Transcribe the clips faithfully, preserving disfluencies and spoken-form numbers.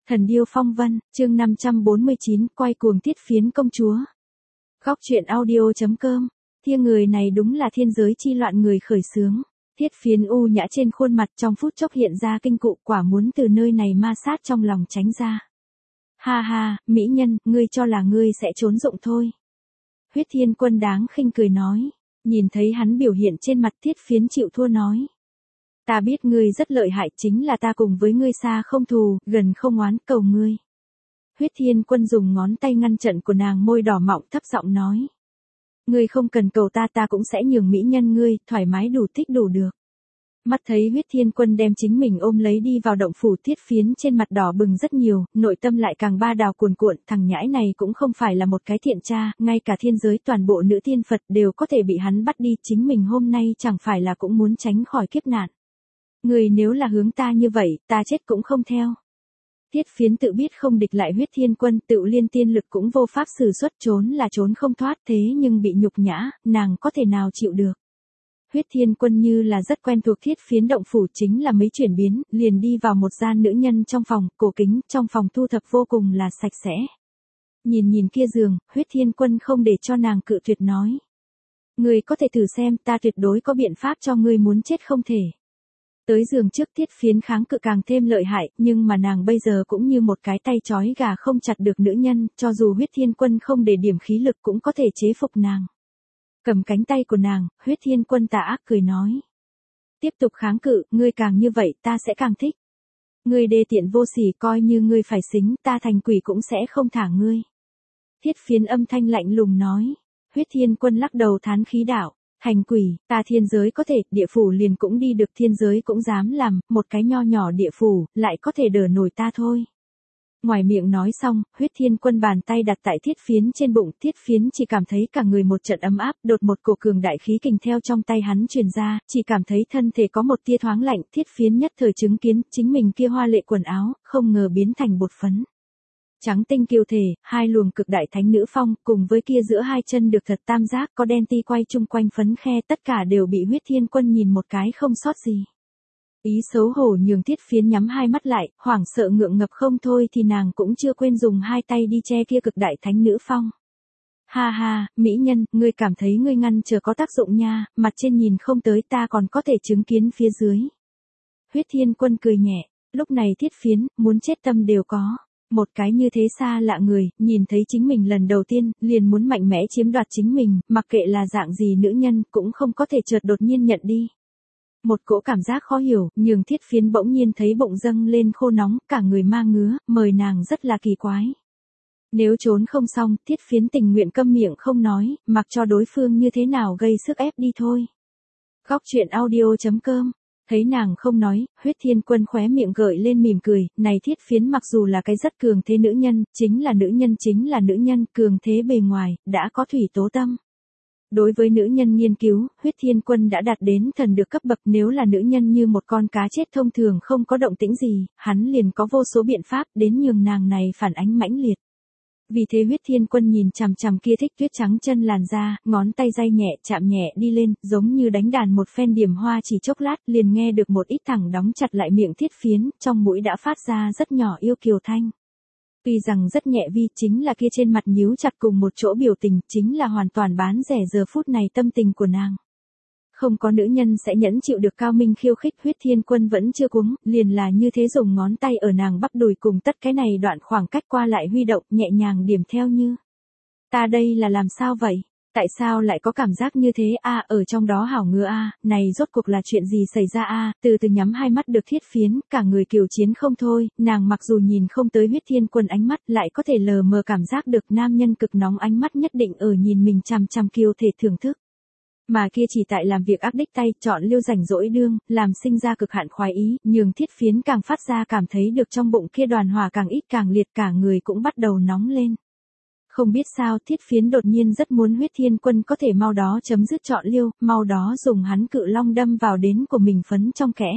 Thần điêu phong vân, chương năm trăm bốn mươi chín, quay cuồng Tiết Phiến công chúa. Góc truyện audio.com, Thiên người này đúng là thiên giới chi loạn người khởi xướng. Tiết Phiến u nhã trên khuôn mặt trong phút chốc hiện ra kinh cụ, quả muốn từ nơi này ma sát trong lòng tránh ra. Ha ha, mỹ nhân, ngươi cho là ngươi sẽ trốn dụng thôi. Huyết Thiên Quân đáng khinh cười nói, nhìn thấy hắn biểu hiện trên mặt Tiết Phiến chịu thua nói. Ta biết ngươi rất lợi hại, chính là ta cùng với ngươi xa không thù, gần không oán, cầu ngươi. Huyết Thiên Quân dùng ngón tay ngăn trận của nàng môi đỏ mọng, thấp giọng nói. Ngươi không cần cầu ta, ta cũng sẽ nhường mỹ nhân ngươi, thoải mái đủ thích đủ được. Mắt thấy Huyết Thiên Quân đem chính mình ôm lấy đi vào động phủ, Tiết Phiến trên mặt đỏ bừng rất nhiều, nội tâm lại càng ba đào cuồn cuộn, thằng nhãi này cũng không phải là một cái thiện tra, ngay cả thiên giới toàn bộ nữ tiên Phật đều có thể bị hắn bắt đi, chính mình hôm nay chẳng phải là cũng muốn tránh khỏi kiếp nạn. Người nếu là hướng ta như vậy, ta chết cũng không theo. Tiết Phiến tự biết không địch lại Huyết Thiên Quân, tự liên tiên lực cũng vô pháp sử xuất, trốn là trốn không thoát, thế nhưng bị nhục nhã, nàng có thể nào chịu được. Huyết Thiên Quân như là rất quen thuộc Thiết Phiến động phủ, chính là mấy chuyển biến, liền đi vào một gian nữ nhân trong phòng, cổ kính, trong phòng thu thập vô cùng là sạch sẽ. Nhìn nhìn kia giường, Huyết Thiên Quân không để cho nàng cự tuyệt nói. Ngươi có thể thử xem, ta tuyệt đối có biện pháp cho ngươi muốn chết không thể. Tới giường trước Tiết Phiến kháng cự càng thêm lợi hại, nhưng mà nàng bây giờ cũng như một cái tay trói gà không chặt được nữ nhân, cho dù Huyết Thiên Quân không để điểm khí lực cũng có thể chế phục nàng. Cầm cánh tay của nàng, Huyết Thiên Quân tà ác cười nói. Tiếp tục kháng cự, ngươi càng như vậy ta sẽ càng thích. Ngươi đê tiện vô sỉ, coi như ngươi phải xính, ta thành quỷ cũng sẽ không thả ngươi. Tiết Phiến âm thanh lạnh lùng nói. Huyết Thiên Quân lắc đầu thán khí đạo. Thành quỷ, ta thiên giới có thể, địa phủ liền cũng đi được, thiên giới cũng dám làm, một cái nho nhỏ địa phủ, lại có thể đỡ nổi ta thôi. Ngoài miệng nói xong, Huyết Thiên Quân bàn tay đặt tại Thiết Phiến trên bụng, Thiết Phiến chỉ cảm thấy cả người một trận ấm áp, đột một cổ cường đại khí kình theo trong tay hắn truyền ra, chỉ cảm thấy thân thể có một tia thoáng lạnh, Thiết Phiến nhất thời chứng kiến, chính mình kia hoa lệ quần áo, không ngờ biến thành bột phấn. Trắng tinh kiều thể, hai luồng cực đại thánh nữ phong, cùng với kia giữa hai chân được thật tam giác có đen ti quay chung quanh phấn khe, tất cả đều bị Huyết Thiên Quân nhìn một cái không sót gì. Ý xấu hổ nhường Thiết Phiến nhắm hai mắt lại, hoảng sợ ngượng ngập không thôi thì nàng cũng chưa quên dùng hai tay đi che kia cực đại thánh nữ phong. Ha ha, mỹ nhân, ngươi cảm thấy ngươi ngăn chờ có tác dụng nha, mặt trên nhìn không tới ta còn có thể chứng kiến phía dưới. Huyết Thiên Quân cười nhẹ, lúc này Thiết Phiến, muốn chết tâm đều có. Một cái như thế xa lạ người, nhìn thấy chính mình lần đầu tiên, liền muốn mạnh mẽ chiếm đoạt chính mình, mặc kệ là dạng gì nữ nhân, cũng không có thể chợt đột nhiên nhận đi. Một cỗ cảm giác khó hiểu, nhường Thiết Phiến bỗng nhiên thấy bụng dâng lên khô nóng, cả người ma ngứa, mời nàng rất là kỳ quái. Nếu trốn không xong, Thiết Phiến tình nguyện câm miệng không nói, mặc cho đối phương như thế nào gây sức ép đi thôi. Góc truyện audio.com, thấy nàng không nói, Huyết Thiên Quân khóe miệng gợi lên mỉm cười, này Thiết Phiến mặc dù là cái rất cường thế nữ nhân, chính là nữ nhân chính là nữ nhân, cường thế bề ngoài, đã có thủy tố tâm. Đối với nữ nhân nghiên cứu, Huyết Thiên Quân đã đạt đến thần được cấp bậc, nếu là nữ nhân như một con cá chết thông thường không có động tĩnh gì, hắn liền có vô số biện pháp đến nhường nàng này phản ánh mãnh liệt. Vì thế Huyết Thiên Quân nhìn chằm chằm kia thích tuyết trắng chân làn da, ngón tay day nhẹ chạm nhẹ đi lên, giống như đánh đàn một phen điểm hoa, chỉ chốc lát liền nghe được một ít thẳng đóng chặt lại miệng Thiết Phiến, trong mũi đã phát ra rất nhỏ yêu kiều thanh. Tuy rằng rất nhẹ vi, chính là kia trên mặt nhíu chặt cùng một chỗ biểu tình, chính là hoàn toàn bán rẻ giờ phút này tâm tình của nàng. Không có nữ nhân sẽ nhẫn chịu được cao minh khiêu khích, Huyết Thiên Quân vẫn chưa cuống, liền là như thế dùng ngón tay ở nàng bắp đùi cùng tất cái này đoạn khoảng cách qua lại huy động, nhẹ nhàng điểm theo như. Ta đây là làm sao vậy? Tại sao lại có cảm giác như thế a à, ở trong đó hảo ngứa a à, này rốt cuộc là chuyện gì xảy ra a à, từ từ nhắm hai mắt được Thiết Phiến, cả người kiều chiến không thôi, nàng mặc dù nhìn không tới Huyết Thiên Quân ánh mắt lại có thể lờ mờ cảm giác được nam nhân cực nóng ánh mắt nhất định ở nhìn mình chằm chằm kiều thể thưởng thức. Mà kia chỉ tại làm việc ác đích tay, chọn liêu rảnh rỗi đương, làm sinh ra cực hạn khoái ý, nhường Thiết Phiến càng phát ra cảm thấy được trong bụng kia đoàn hỏa càng ít càng liệt, cả người cũng bắt đầu nóng lên. Không biết sao Thiết Phiến đột nhiên rất muốn Huyết Thiên Quân có thể mau đó chấm dứt chọn liêu, mau đó dùng hắn cự long đâm vào đến của mình phấn trong kẽ.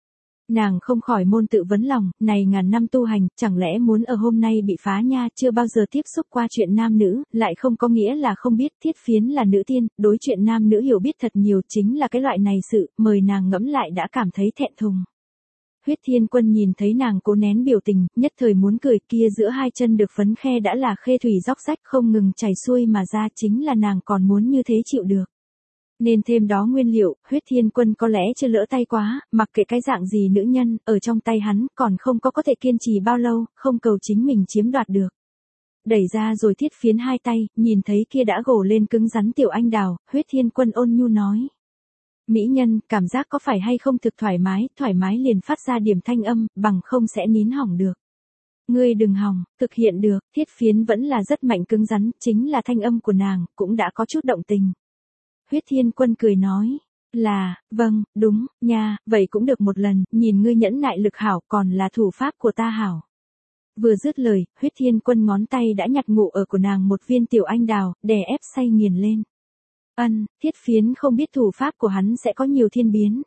Nàng không khỏi môn tự vấn lòng, này ngàn năm tu hành, chẳng lẽ muốn ở hôm nay bị phá nha, chưa bao giờ tiếp xúc qua chuyện nam nữ, lại không có nghĩa là không biết. Thiết Phiến là nữ tiên, đối chuyện nam nữ hiểu biết thật nhiều, chính là cái loại này sự, mời nàng ngẫm lại đã cảm thấy thẹn thùng. Huyết Thiên Quân nhìn thấy nàng cố nén biểu tình, nhất thời muốn cười, kia giữa hai chân được phấn khe đã là khê thủy róc rách không ngừng chảy xuôi mà ra, chính là nàng còn muốn như thế chịu được. Nên thêm đó nguyên liệu, Huyết Thiên Quân có lẽ chưa lỡ tay quá, mặc kệ cái dạng gì nữ nhân, ở trong tay hắn còn không có có thể kiên trì bao lâu, không cầu chính mình chiếm đoạt được. Đẩy ra rồi Thiết Phiến hai tay, nhìn thấy kia đã gồ lên cứng rắn tiểu anh đào, Huyết Thiên Quân ôn nhu nói. Mỹ nhân, cảm giác có phải hay không thực thoải mái, thoải mái liền phát ra điểm thanh âm, bằng không sẽ nín hỏng được. Ngươi đừng hỏng, thực hiện được, Thiết Phiến vẫn là rất mạnh cứng rắn, chính là thanh âm của nàng, cũng đã có chút động tình. Huyết Thiên Quân cười nói, là, vâng, đúng, nha, vậy cũng được một lần, nhìn ngươi nhẫn nại lực hảo, còn là thủ pháp của ta hảo. Vừa dứt lời, Huyết Thiên Quân ngón tay đã nhặt ngụ ở của nàng một viên tiểu anh đào, đè ép say nghiền lên. Ân, Thiết Phiến không biết thủ pháp của hắn sẽ có nhiều thiên biến.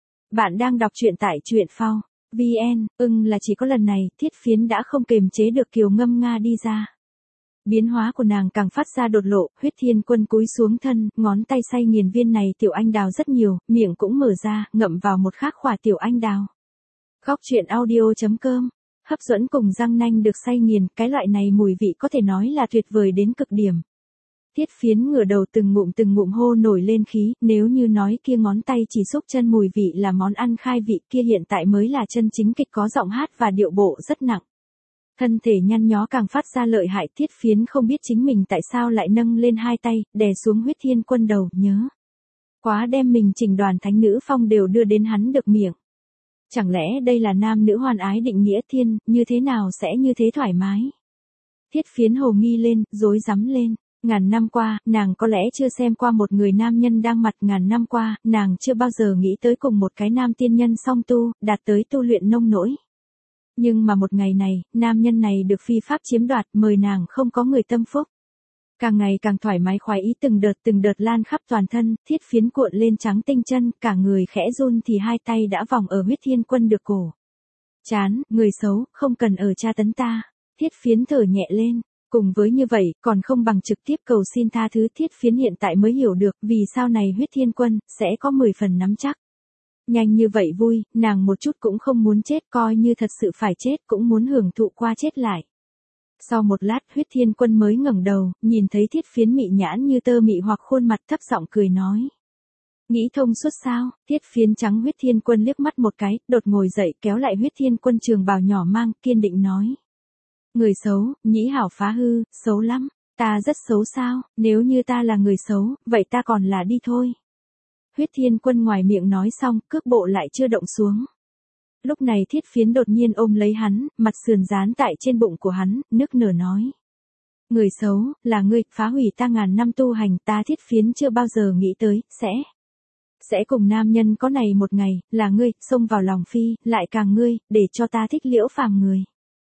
Bạn đang đọc truyện tại truyện phao chấm vn, ưng là chỉ có lần này, Thiết Phiến đã không kềm chế được kiều ngâm nga đi ra. Biến hóa của nàng càng phát ra đột lộ, Huyết Thiên Quân cúi xuống thân, ngón tay say nghiền viên này tiểu anh đào rất nhiều, miệng cũng mở ra, ngậm vào một khác khỏa tiểu anh đào. Góc truyện audio chấm com, hấp dẫn cùng răng nanh được say nghiền, cái loại này mùi vị có thể nói là tuyệt vời đến cực điểm. Thiết Phiến ngửa đầu từng ngụm từng ngụm hô nổi lên khí, nếu như nói kia ngón tay chỉ xúc chân mùi vị là món ăn khai vị, kia hiện tại mới là chân chính kịch có giọng hát và điệu bộ rất nặng. Thân thể nhăn nhó càng phát ra lợi hại, Thiết Phiến không biết chính mình tại sao lại nâng lên hai tay, đè xuống Huyết Thiên Quân đầu, nhớ. Quá đem mình chỉnh đoàn thánh nữ phong đều đưa đến hắn được miệng. Chẳng lẽ đây là nam nữ hoàn ái định nghĩa thiên, như thế nào sẽ như thế thoải mái? Thiết Phiến hồ nghi lên, rối rắm lên. Ngàn năm qua, nàng có lẽ chưa xem qua một người nam nhân đang mặt, ngàn năm qua, nàng chưa bao giờ nghĩ tới cùng một cái nam tiên nhân song tu, đạt tới tu luyện nông nỗi. Nhưng mà một ngày này, nam nhân này được phi pháp chiếm đoạt, mời nàng không có người tâm phúc. Càng ngày càng thoải mái khoái ý, từng đợt từng đợt lan khắp toàn thân, Thiết Phiến cuộn lên trắng tinh chân, cả người khẽ run thì hai tay đã vòng ở Huyết Thiên Quân được cổ. Chán, người xấu, không cần ở tra tấn ta. Thiết Phiến thở nhẹ lên. Cùng với như vậy, còn không bằng trực tiếp cầu xin tha thứ. Thiết Phiến hiện tại mới hiểu được, vì sao này Huyết Thiên Quân, sẽ có mười phần nắm chắc. Nhanh như vậy vui, nàng một chút cũng không muốn chết, coi như thật sự phải chết cũng muốn hưởng thụ qua chết lại. Sau một lát Huyết Thiên Quân mới ngẩng đầu, nhìn thấy Thiết Phiến mị nhãn như tơ mị hoặc khuôn mặt, thấp giọng cười nói. Nghĩ thông suốt sao? Thiết Phiến trắng Huyết Thiên Quân liếc mắt một cái, đột ngồi dậy kéo lại Huyết Thiên Quân trường bào nhỏ mang, kiên định nói. Người xấu, nhĩ hảo phá hư, xấu lắm. Ta rất xấu sao, nếu như ta là người xấu, vậy ta còn là đi thôi. Huyết Thiên Quân ngoài miệng nói xong, cước bộ lại chưa động xuống. Lúc này Thiết Phiến đột nhiên ôm lấy hắn, mặt sườn dán tại trên bụng của hắn, nức nở nói. Người xấu, là ngươi, phá hủy ta ngàn năm tu hành, ta Thiết Phiến chưa bao giờ nghĩ tới, sẽ. Sẽ cùng nam nhân có này một ngày, là ngươi, xông vào lòng phi, lại càng ngươi, để cho ta thích liễu phàm người.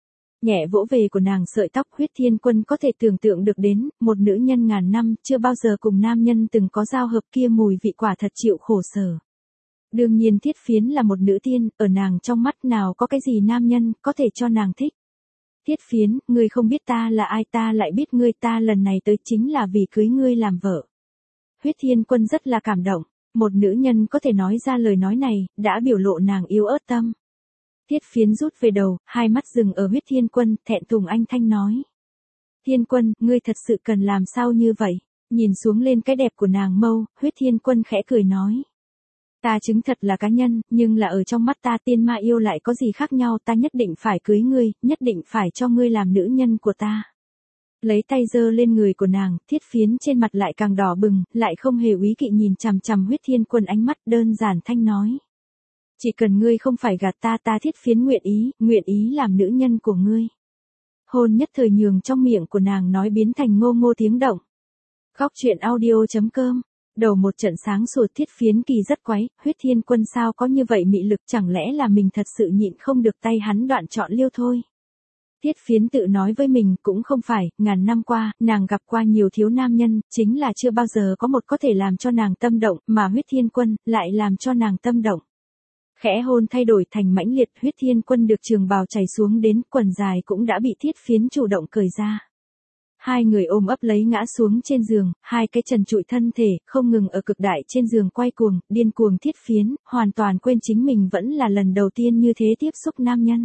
Nhẹ vỗ về của nàng sợi tóc, Huyết Thiên Quân có thể tưởng tượng được đến, một nữ nhân ngàn năm, chưa bao giờ cùng nam nhân từng có giao hợp, kia mùi vị quả thật chịu khổ sở. Đương nhiên Thiết Phiến là một nữ tiên, ở nàng trong mắt nào có cái gì nam nhân, có thể cho nàng thích. Thiết Phiến, ngươi không biết ta là ai, ta lại biết ngươi, ta lần này tới chính là vì cưới ngươi làm vợ. Huyết Thiên Quân rất là cảm động, một nữ nhân có thể nói ra lời nói này, đã biểu lộ nàng yếu ớt tâm. Thiết Phiến rút về đầu, hai mắt dừng ở Huyết Thiên Quân, thẹn thùng anh thanh nói. Thiên Quân, ngươi thật sự cần làm sao như vậy? Nhìn xuống lên cái đẹp của nàng mâu, Huyết Thiên Quân khẽ cười nói. Ta chứng thật là cá nhân, nhưng là ở trong mắt ta tiên ma yêu lại có gì khác nhau, ta nhất định phải cưới ngươi, nhất định phải cho ngươi làm nữ nhân của ta. Lấy tay giơ lên người của nàng, Thiết Phiến trên mặt lại càng đỏ bừng, lại không hề úy kỵ nhìn chằm chằm Huyết Thiên Quân ánh mắt, đơn giản thanh nói. Chỉ cần ngươi không phải gạt ta, ta Thiết Phiến nguyện ý, nguyện ý làm nữ nhân của ngươi. Hôn nhất thời nhường trong miệng của nàng nói biến thành ngô ngô tiếng động. Góc truyện audio chấm com, đầu một trận sáng sủa. Thiết Phiến kỳ rất quái, Huyết Thiên Quân sao có như vậy mị lực, chẳng lẽ là mình thật sự nhịn không được tay hắn đoạn chọn liêu thôi. Thiết Phiến tự nói với mình cũng không phải, ngàn năm qua, nàng gặp qua nhiều thiếu nam nhân, chính là chưa bao giờ có một có thể làm cho nàng tâm động, mà Huyết Thiên Quân lại làm cho nàng tâm động. Khẽ hôn thay đổi thành mãnh liệt, Huyết Thiên Quân được trường bào chảy xuống đến, quần dài cũng đã bị Thiết Phiến chủ động cởi ra. Hai người ôm ấp lấy ngã xuống trên giường, hai cái trần trụi thân thể, không ngừng ở cực đại trên giường quay cuồng, điên cuồng thiết phiến, hoàn toàn quên chính mình vẫn là lần đầu tiên như thế tiếp xúc nam nhân.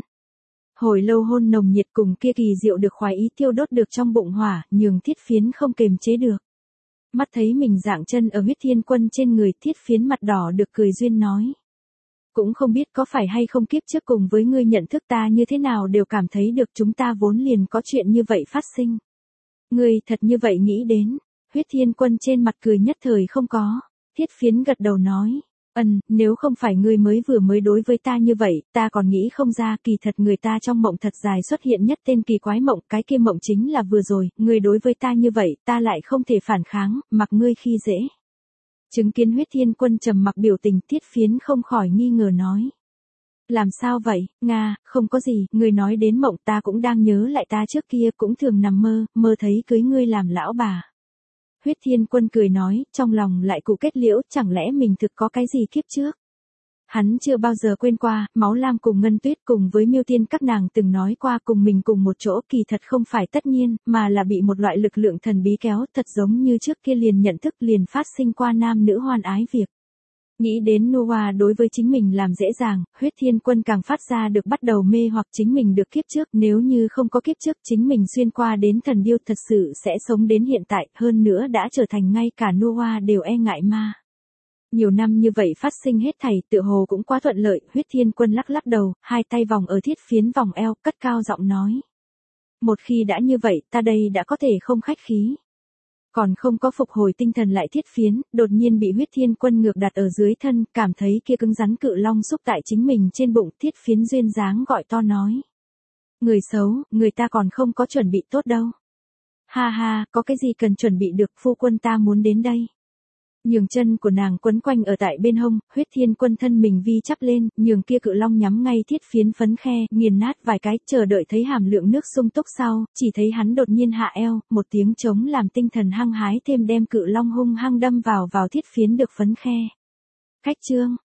Hồi lâu hôn nồng nhiệt cùng kia kỳ diệu được khoái ý tiêu đốt được trong bụng hỏa, nhường thiết phiến không kềm chế được. Mắt thấy mình dạng chân ở huyết thiên quân trên người, thiết phiến mặt đỏ được cười duyên nói. Cũng không biết có phải hay không kiếp trước cùng với ngươi nhận thức ta như thế nào đều cảm thấy được chúng ta vốn liền có chuyện như vậy phát sinh. Ngươi thật như vậy nghĩ đến, huyết thiên quân trên mặt cười nhất thời không có, thiết phiến gật đầu nói. Ừm, nếu không phải ngươi mới vừa mới đối với ta như vậy, ta còn nghĩ không ra, kỳ thật người ta trong mộng thật dài xuất hiện nhất tên kỳ quái mộng, cái kia mộng chính là vừa rồi, ngươi đối với ta như vậy, ta lại không thể phản kháng, mặc ngươi khi dễ. Chứng kiến huyết thiên quân trầm mặc biểu tình, thiết phiến không khỏi nghi ngờ nói. Làm sao vậy, Nga, không có gì, ngươi nói đến mộng ta cũng đang nhớ lại ta trước kia cũng thường nằm mơ, mơ thấy cưới ngươi làm lão bà. Huyết thiên quân cười nói, trong lòng lại cụ kết liễu, chẳng lẽ mình thực có cái gì kiếp trước. Hắn chưa bao giờ quên qua, Máu Lam cùng Ngân Tuyết cùng với Miêu Tiên các nàng từng nói qua cùng mình cùng một chỗ, kỳ thật không phải tất nhiên, mà là bị một loại lực lượng thần bí kéo, thật giống như trước kia liền nhận thức liền phát sinh qua nam nữ hoan ái việc. Nghĩ đến Noah đối với chính mình làm dễ dàng, huyết thiên quân càng phát ra được bắt đầu mê hoặc chính mình được kiếp trước, nếu như không có kiếp trước chính mình xuyên qua đến thần điêu thật sự sẽ sống đến hiện tại, hơn nữa đã trở thành ngay cả Noah đều e ngại ma. Nhiều năm như vậy phát sinh hết thảy tựa hồ cũng quá thuận lợi, huyết thiên quân lắc lắc đầu, hai tay vòng ở thiết phiến vòng eo, cất cao giọng nói. Một khi đã như vậy, ta đây đã có thể không khách khí. Còn không có phục hồi tinh thần lại thiết phiến, đột nhiên bị huyết thiên quân ngược đặt ở dưới thân, cảm thấy kia cứng rắn cự long xúc tại chính mình trên bụng, thiết phiến duyên dáng gọi to nói. Người xấu, người ta còn không có chuẩn bị tốt đâu. Ha ha, có cái gì cần chuẩn bị được, phu quân ta muốn đến đây. Nhường chân của nàng quấn quanh ở tại bên hông, huyết thiên quân thân mình vi chắp lên, nhường kia cự long nhắm ngay thiết phiến phấn khe, nghiền nát vài cái, chờ đợi thấy hàm lượng nước sung túc sau, chỉ thấy hắn đột nhiên hạ eo, một tiếng trống làm tinh thần hăng hái thêm đem cự long hung hăng đâm vào vào thiết phiến được phấn khe. Khách trương,